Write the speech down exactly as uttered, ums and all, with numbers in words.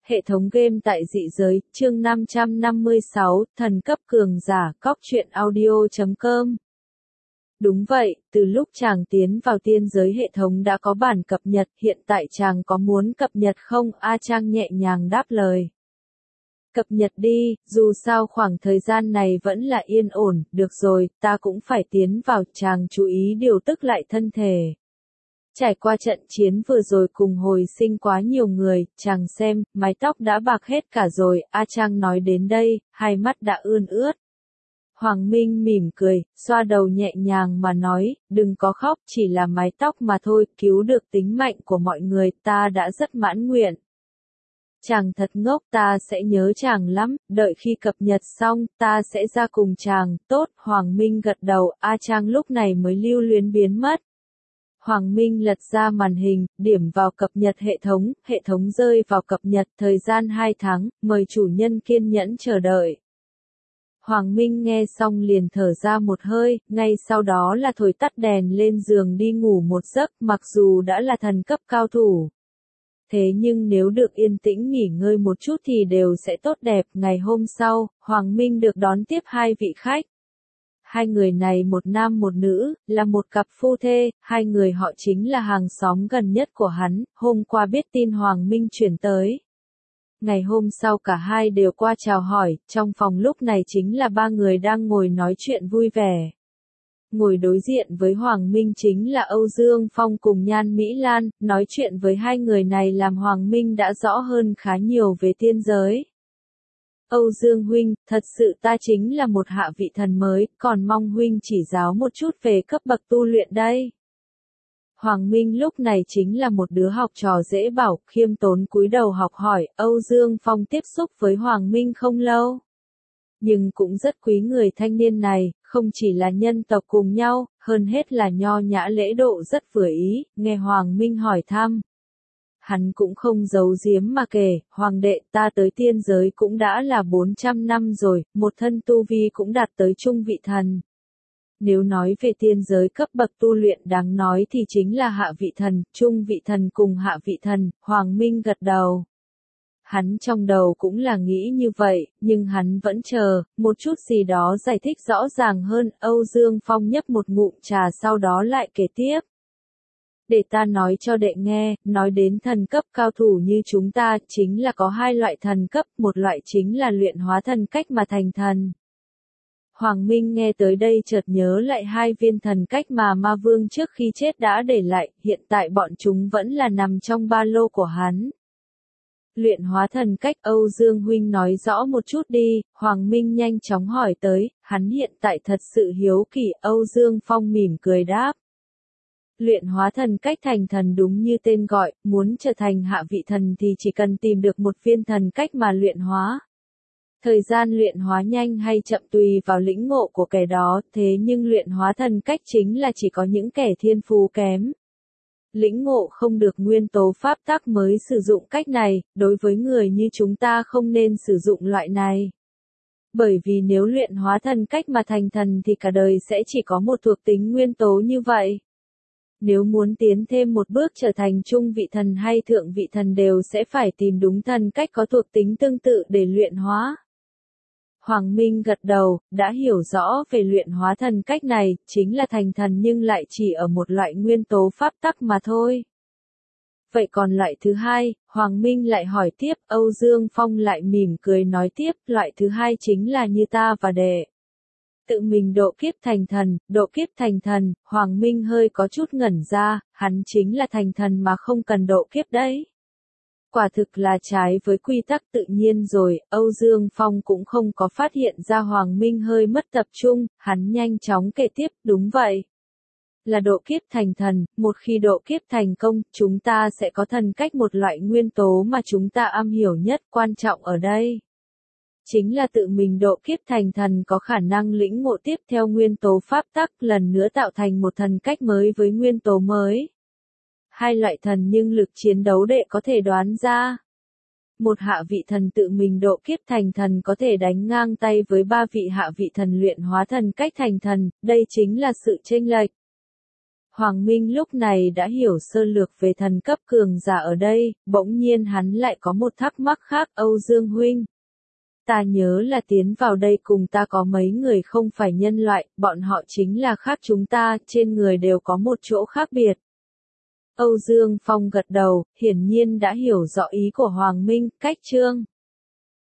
Hệ thống game tại dị giới, chương năm trăm năm mươi sáu, thần cấp cường giả, cóc truyện audio chấm com. Đúng vậy, từ lúc chàng tiến vào tiên giới hệ thống đã có bản cập nhật, hiện tại chàng có muốn cập nhật không? A Trang nhẹ nhàng đáp lời. Cập nhật đi, dù sao khoảng thời gian này vẫn là yên ổn, được rồi, ta cũng phải tiến vào, chàng chú ý điều tức lại thân thể. Trải qua trận chiến vừa rồi cùng hồi sinh quá nhiều người, chàng xem, mái tóc đã bạc hết cả rồi, A Trang nói đến đây, hai mắt đã ươn ướt. Hoàng Minh mỉm cười, xoa đầu nhẹ nhàng mà nói, đừng có khóc, chỉ là mái tóc mà thôi, cứu được tính mạng của mọi người, ta đã rất mãn nguyện. Chàng thật ngốc, ta sẽ nhớ chàng lắm, đợi khi cập nhật xong, ta sẽ ra cùng chàng, tốt, Hoàng Minh gật đầu, A Trang lúc này mới lưu luyến biến mất. Hoàng Minh lật ra màn hình, điểm vào cập nhật hệ thống, hệ thống rơi vào cập nhật thời gian hai tháng, mời chủ nhân kiên nhẫn chờ đợi. Hoàng Minh nghe xong liền thở ra một hơi, ngay sau đó là thổi tắt đèn lên giường đi ngủ một giấc, mặc dù đã là thần cấp cao thủ. Thế nhưng nếu được yên tĩnh nghỉ ngơi một chút thì đều sẽ tốt đẹp. Ngày hôm sau, Hoàng Minh được đón tiếp hai vị khách. Hai người này một nam một nữ, là một cặp phu thê, hai người họ chính là hàng xóm gần nhất của hắn, hôm qua biết tin Hoàng Minh chuyển tới. Ngày hôm sau cả hai đều qua chào hỏi, trong phòng lúc này chính là ba người đang ngồi nói chuyện vui vẻ. Ngồi đối diện với Hoàng Minh chính là Âu Dương Phong cùng Nhan Mỹ Lan, nói chuyện với hai người này làm Hoàng Minh đã rõ hơn khá nhiều về tiên giới. Âu Dương huynh, thật sự ta chính là một hạ vị thần mới, còn mong huynh chỉ giáo một chút về cấp bậc tu luyện đây. Hoàng Minh lúc này chính là một đứa học trò dễ bảo, khiêm tốn cúi đầu học hỏi, Âu Dương Phong tiếp xúc với Hoàng Minh không lâu. Nhưng cũng rất quý người thanh niên này, không chỉ là nhân tộc cùng nhau, hơn hết là nho nhã lễ độ rất vừa ý, nghe Hoàng Minh hỏi thăm. Hắn cũng không giấu giếm mà kể, Hoàng đệ ta tới tiên giới cũng đã là bốn trăm năm rồi, một thân tu vi cũng đạt tới trung vị thần. Nếu nói về tiên giới cấp bậc tu luyện đáng nói thì chính là hạ vị thần, trung vị thần cùng hạ vị thần, Hoàng Minh gật đầu. Hắn trong đầu cũng là nghĩ như vậy, nhưng hắn vẫn chờ, một chút gì đó giải thích rõ ràng hơn, Âu Dương Phong nhấp một ngụm trà sau đó lại kể tiếp. Để ta nói cho đệ nghe, nói đến thần cấp cao thủ như chúng ta, chính là có hai loại thần cấp, một loại chính là luyện hóa thần cách mà thành thần. Hoàng Minh nghe tới đây chợt nhớ lại hai viên thần cách mà ma vương trước khi chết đã để lại, hiện tại bọn chúng vẫn là nằm trong ba lô của hắn. Luyện hóa thần cách, Âu Dương huynh nói rõ một chút đi, Hoàng Minh nhanh chóng hỏi tới, hắn hiện tại thật sự hiếu kỳ, Âu Dương Phong mỉm cười đáp. Luyện hóa thần cách thành thần đúng như tên gọi, muốn trở thành hạ vị thần thì chỉ cần tìm được một viên thần cách mà luyện hóa. Thời gian luyện hóa nhanh hay chậm tùy vào lĩnh ngộ của kẻ đó, thế nhưng luyện hóa thần cách chính là chỉ có những kẻ thiên phú kém. Lĩnh ngộ không được nguyên tố pháp tắc mới sử dụng cách này, đối với người như chúng ta không nên sử dụng loại này. Bởi vì nếu luyện hóa thần cách mà thành thần thì cả đời sẽ chỉ có một thuộc tính nguyên tố như vậy. Nếu muốn tiến thêm một bước trở thành trung vị thần hay thượng vị thần đều sẽ phải tìm đúng thần cách có thuộc tính tương tự để luyện hóa. Hoàng Minh gật đầu, đã hiểu rõ về luyện hóa thần cách này, chính là thành thần nhưng lại chỉ ở một loại nguyên tố pháp tắc mà thôi. Vậy còn loại thứ hai, Hoàng Minh lại hỏi tiếp, Âu Dương Phong lại mỉm cười nói tiếp, loại thứ hai chính là như ta và đệ. Tự mình độ kiếp thành thần, độ kiếp thành thần, Hoàng Minh hơi có chút ngẩn ra, hắn chính là thành thần mà không cần độ kiếp đấy. Quả thực là trái với quy tắc tự nhiên rồi, Âu Dương Phong cũng không có phát hiện ra Hoàng Minh hơi mất tập trung, hắn nhanh chóng kể tiếp, đúng vậy. Là độ kiếp thành thần, một khi độ kiếp thành công, chúng ta sẽ có thần cách một loại nguyên tố mà chúng ta am hiểu nhất, quan trọng ở đây. Chính là tự mình độ kiếp thành thần có khả năng lĩnh ngộ tiếp theo nguyên tố pháp tắc, lần nữa tạo thành một thần cách mới với nguyên tố mới. Hai loại thần nhưng lực chiến đấu đệ có thể đoán ra. Một hạ vị thần tự mình độ kiếp thành thần có thể đánh ngang tay với ba vị hạ vị thần luyện hóa thần cách thành thần, đây chính là sự chênh lệch. Hoàng Minh lúc này đã hiểu sơ lược về thần cấp cường giả ở đây, bỗng nhiên hắn lại có một thắc mắc khác. Âu Dương huynh, ta nhớ là tiến vào đây cùng ta có mấy người không phải nhân loại, bọn họ chính là khác chúng ta, trên người đều có một chỗ khác biệt. Âu Dương Phong gật đầu, hiển nhiên đã hiểu rõ ý của Hoàng Minh. Cách chương